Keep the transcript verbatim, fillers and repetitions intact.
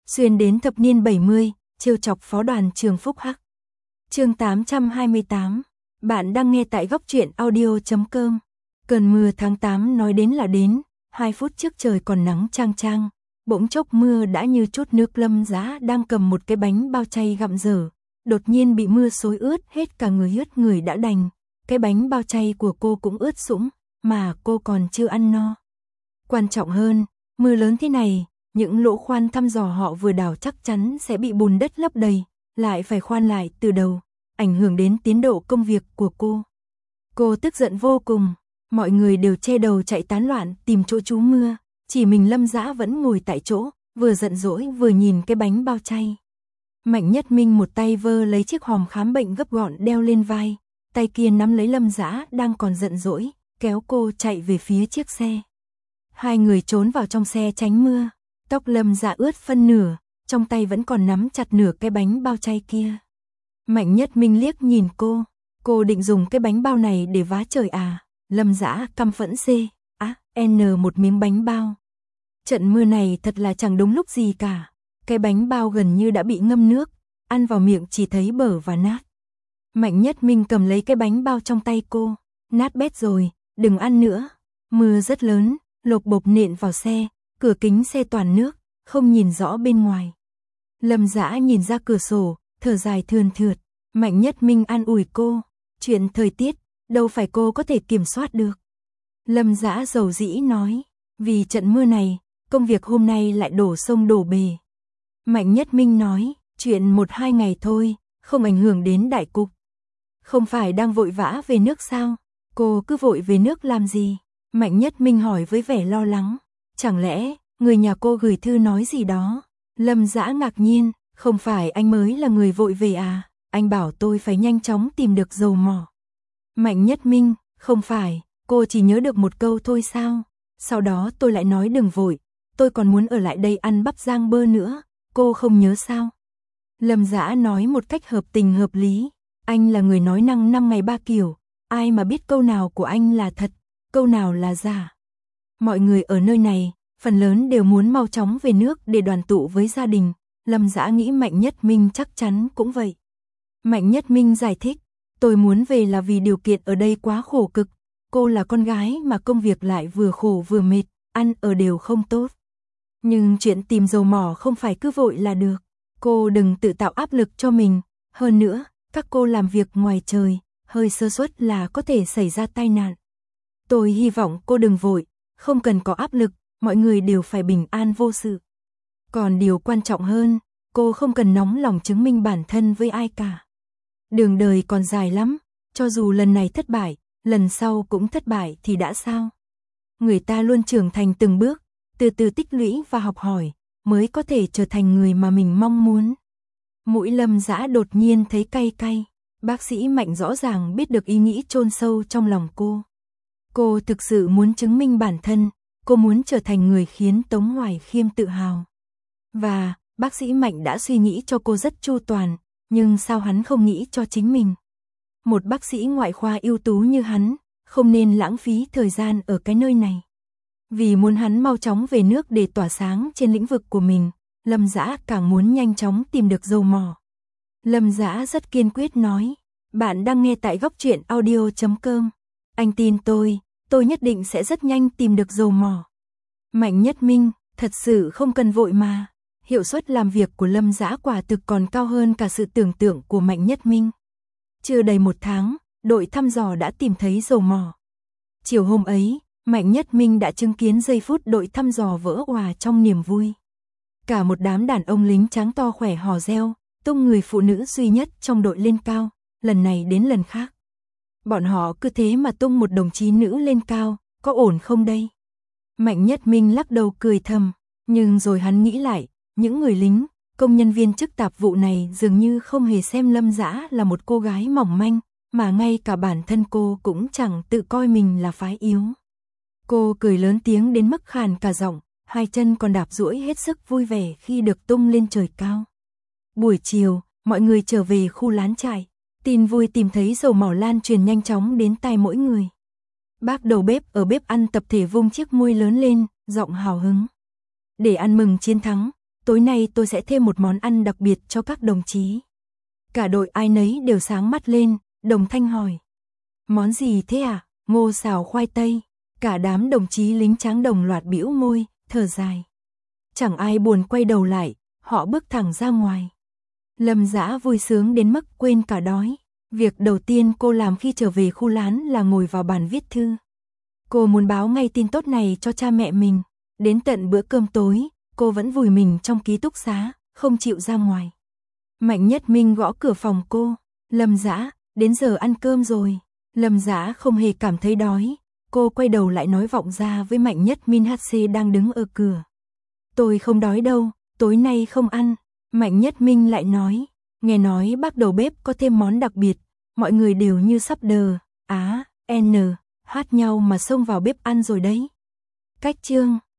xuyên đến thập niên bảy mươi, trêu chọc phó đoàn trường Phúc Hắc. Chương tám trăm hai mươi tám. Bạn đang nghe tại góc truyện audio chấm com. Cơn mưa tháng tám nói đến là đến, hai phút trước trời còn nắng chang chang, bỗng chốc mưa đã như chút nước. Lâm Dã đang cầm một cái bánh bao chay gặm dở, đột nhiên bị mưa xối ướt hết cả người. Ướt người đã đành, cái bánh bao chay của cô cũng ướt sũng, mà cô còn chưa ăn no. Quan trọng hơn, mưa lớn thế này, những lỗ khoan thăm dò họ vừa đào chắc chắn sẽ bị bùn đất lấp đầy, lại phải khoan lại từ đầu, ảnh hưởng đến tiến độ công việc của cô. Cô tức giận vô cùng, mọi người đều che đầu chạy tán loạn tìm chỗ trú mưa, chỉ mình Lâm Dã vẫn ngồi tại chỗ, vừa giận dỗi vừa nhìn cái bánh bao chay. Mạnh Nhất Minh một tay vơ lấy chiếc hòm khám bệnh gấp gọn đeo lên vai, tay kia nắm lấy Lâm Dã đang còn giận dỗi, kéo cô chạy về phía chiếc xe. Hai người trốn vào trong xe tránh mưa, tóc Lâm Dã ướt phân nửa, trong tay vẫn còn nắm chặt nửa cái bánh bao chay kia. Mạnh Nhất Minh liếc nhìn cô, cô định dùng cái bánh bao này để vá trời à? Lâm Dã căm phẫn C, á, N một miếng bánh bao. Trận mưa này thật là chẳng đúng lúc gì cả, cái bánh bao gần như đã bị ngâm nước, ăn vào miệng chỉ thấy bở và nát. Mạnh Nhất Minh cầm lấy cái bánh bao trong tay cô, nát bét rồi, đừng ăn nữa. Mưa rất lớn, lộp bộp nện vào xe, cửa kính xe toàn nước, không nhìn rõ bên ngoài. Lâm Dã nhìn ra cửa sổ, thở dài thườn thượt. Mạnh Nhất Minh an ủi cô, chuyện thời tiết, đâu phải cô có thể kiểm soát được. Lâm Dã dầu dĩ nói, vì trận mưa này, công việc hôm nay lại đổ sông đổ bể. Mạnh Nhất Minh nói, chuyện một hai ngày thôi, không ảnh hưởng đến đại cục. Không phải đang vội vã về nước sao? Cô cứ vội về nước làm gì? Mạnh Nhất Minh hỏi với vẻ lo lắng. Chẳng lẽ, người nhà cô gửi thư nói gì đó? Lâm Dã ngạc nhiên, không phải anh mới là người vội về à? Anh bảo tôi phải nhanh chóng tìm được dầu mỏ. Mạnh Nhất Minh, không phải, cô chỉ nhớ được một câu thôi sao? Sau đó tôi lại nói đừng vội, tôi còn muốn ở lại đây ăn bắp rang bơ nữa, cô không nhớ sao? Lâm Dã nói một cách hợp tình hợp lý, anh là người nói năng năm ngày ba kiểu, ai mà biết câu nào của anh là thật, câu nào là giả. Mọi người ở nơi này, phần lớn đều muốn mau chóng về nước để đoàn tụ với gia đình, Lâm Dã nghĩ Mạnh Nhất Minh chắc chắn cũng vậy. Mạnh Nhất Minh giải thích, tôi muốn về là vì điều kiện ở đây quá khổ cực, cô là con gái mà công việc lại vừa khổ vừa mệt, ăn ở đều không tốt. Nhưng chuyện tìm dầu mỏ không phải cứ vội là được, cô đừng tự tạo áp lực cho mình, hơn nữa, các cô làm việc ngoài trời, hơi sơ suất là có thể xảy ra tai nạn. Tôi hy vọng cô đừng vội, không cần có áp lực, mọi người đều phải bình an vô sự. Còn điều quan trọng hơn, cô không cần nóng lòng chứng minh bản thân với ai cả. Đường đời còn dài lắm, cho dù lần này thất bại, lần sau cũng thất bại thì đã sao? Người ta luôn trưởng thành từng bước, từ từ tích lũy và học hỏi, mới có thể trở thành người mà mình mong muốn. Mũi Lâm Dã đột nhiên thấy cay cay, bác sĩ Mạnh rõ ràng biết được ý nghĩ chôn sâu trong lòng cô. Cô thực sự muốn chứng minh bản thân, cô muốn trở thành người khiến Tống Hoài Khiêm tự hào. Và, bác sĩ Mạnh đã suy nghĩ cho cô rất chu toàn, nhưng sao hắn không nghĩ cho chính mình? Một bác sĩ ngoại khoa ưu tú như hắn, không nên lãng phí thời gian ở cái nơi này. Vì muốn hắn mau chóng về nước để tỏa sáng trên lĩnh vực của mình, Lâm Dã càng muốn nhanh chóng tìm được dầu mỏ. Lâm Dã rất kiên quyết nói, bạn đang nghe tại góc truyện audio chấm com. Anh tin tôi, tôi nhất định sẽ rất nhanh tìm được dầu mỏ. Mạnh Nhất Minh, thật sự không cần vội mà. Hiệu suất làm việc của Lâm Dã quả thực còn cao hơn cả sự tưởng tượng của Mạnh Nhất Minh. Chưa đầy một tháng, đội thăm dò đã tìm thấy dầu mỏ. Chiều hôm ấy, Mạnh Nhất Minh đã chứng kiến giây phút đội thăm dò vỡ òa trong niềm vui. Cả một đám đàn ông lính trắng to khỏe hò reo, tung người phụ nữ duy nhất trong đội lên cao, lần này đến lần khác. Bọn họ cứ thế mà tung một đồng chí nữ lên cao, có ổn không đây? Mạnh Nhất Minh lắc đầu cười thầm, nhưng rồi hắn nghĩ lại, những người lính, công nhân viên chức tạp vụ này dường như không hề xem Lâm Dã là một cô gái mỏng manh, mà ngay cả bản thân cô cũng chẳng tự coi mình là phái yếu. Cô cười lớn tiếng đến mức khàn cả giọng, hai chân còn đạp duỗi hết sức vui vẻ khi được tung lên trời cao. Buổi chiều, mọi người trở về khu lán trại, tin vui tìm thấy dầu mỏ lan truyền nhanh chóng đến tai mỗi người. Bác đầu bếp ở bếp ăn tập thể vung chiếc muôi lớn lên, giọng hào hứng. Để ăn mừng chiến thắng, tối nay tôi sẽ thêm một món ăn đặc biệt cho các đồng chí. Cả đội ai nấy đều sáng mắt lên, Đồng Thanh hỏi. Món gì thế à? Ngô xào khoai tây. Cả đám đồng chí lính tráng đồng loạt bĩu môi, thở dài. Chẳng ai buồn quay đầu lại, họ bước thẳng ra ngoài. Lâm Dã vui sướng đến mức quên cả đói. Việc đầu tiên cô làm khi trở về khu lán là ngồi vào bàn viết thư. Cô muốn báo ngay tin tốt này cho cha mẹ mình. Đến tận bữa cơm tối, cô vẫn vùi mình trong ký túc xá, không chịu ra ngoài. Mạnh Nhất Minh gõ cửa phòng cô. Lâm Dã, đến giờ ăn cơm rồi. Lâm Dã không hề cảm thấy đói. Cô quay đầu lại nói vọng ra với Mạnh Nhất Minh hát xê đang đứng ở cửa. Tôi không đói đâu, tối nay không ăn. Mạnh Nhất Minh lại nói, nghe nói bác đầu bếp có thêm món đặc biệt, mọi người đều như sắp đờ, á, n, hát nhau mà xông vào bếp ăn rồi đấy. Cách chương